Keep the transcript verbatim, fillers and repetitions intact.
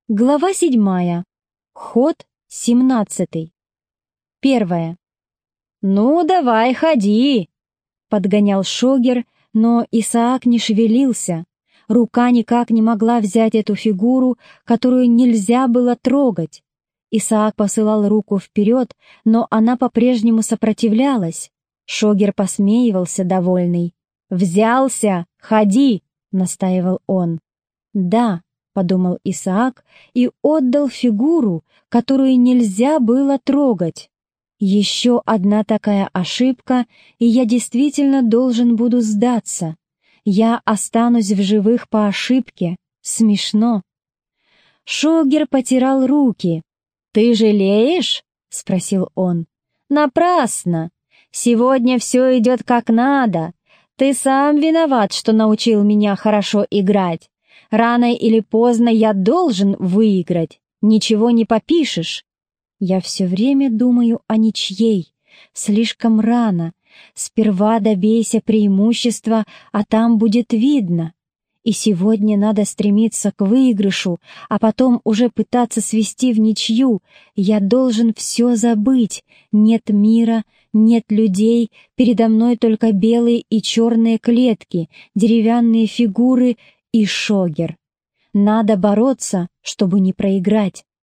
Глава седьмая. Ход семнадцатый. Первая. «Ну, давай, ходи!» — подгонял Шогер, но Исаак не шевелился. Рука никак не могла взять эту фигуру, которую нельзя было трогать. Исаак посылал руку вперед, но она по-прежнему сопротивлялась. Шогер посмеивался, довольный. «Взялся! Ходи!» — настаивал он. «Да», — подумал Исаак и отдал фигуру, которую нельзя было трогать. «Еще одна такая ошибка, и я действительно должен буду сдаться. Я останусь в живых по ошибке. Смешно». Шогер потирал руки. «Ты жалеешь?» — спросил он. «Напрасно. Сегодня все идет как надо. Ты сам виноват, что научил меня хорошо играть. Рано или поздно я должен выиграть. Ничего не попишешь». Я все время думаю о ничьей. Слишком рано. Сперва добейся преимущества, а там будет видно. И сегодня надо стремиться к выигрышу, а потом уже пытаться свести в ничью. Я должен все забыть. Нет мира, нет людей, передо мной только белые и черные клетки, деревянные фигуры и Шогер. Надо бороться, чтобы не проиграть.